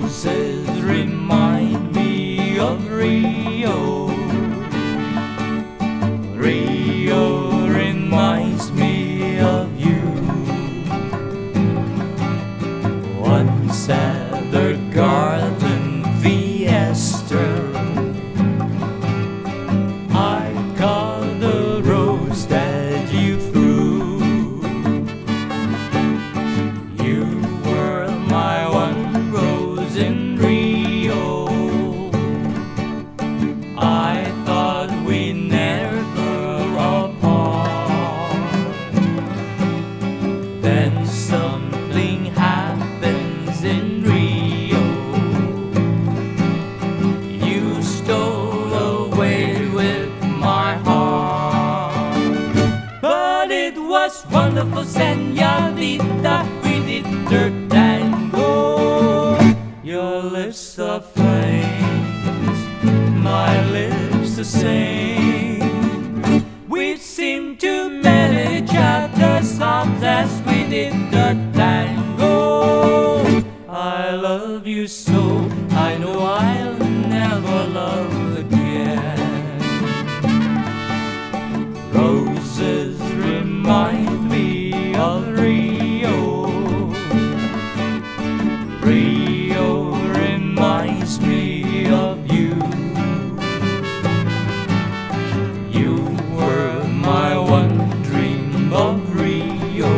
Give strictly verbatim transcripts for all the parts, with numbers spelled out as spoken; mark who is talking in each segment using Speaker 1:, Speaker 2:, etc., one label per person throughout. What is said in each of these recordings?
Speaker 1: Roses remind me of Rio. Rio reminds me of you. Once at the garden fiesta, I caught the rose that you threw. You were my one rose in Rio. I thought we never apart. Then something happens in Rio. You stole away with my heart. But it was wonderful, señorita. We did the tango. Your lips are flames, my lips the same. We seemed to melt each other's arms as we did the tango. I love you so, I know I'll never love again. Roses remind me of Rio. Rio reminds me of you. You were my one dream of Rio.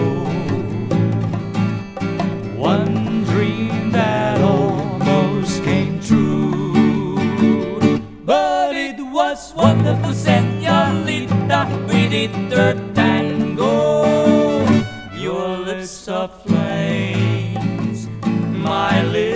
Speaker 1: One dream that almost came true. But it was wonderful, señorita. We did the tango. Your lips are flames, my lips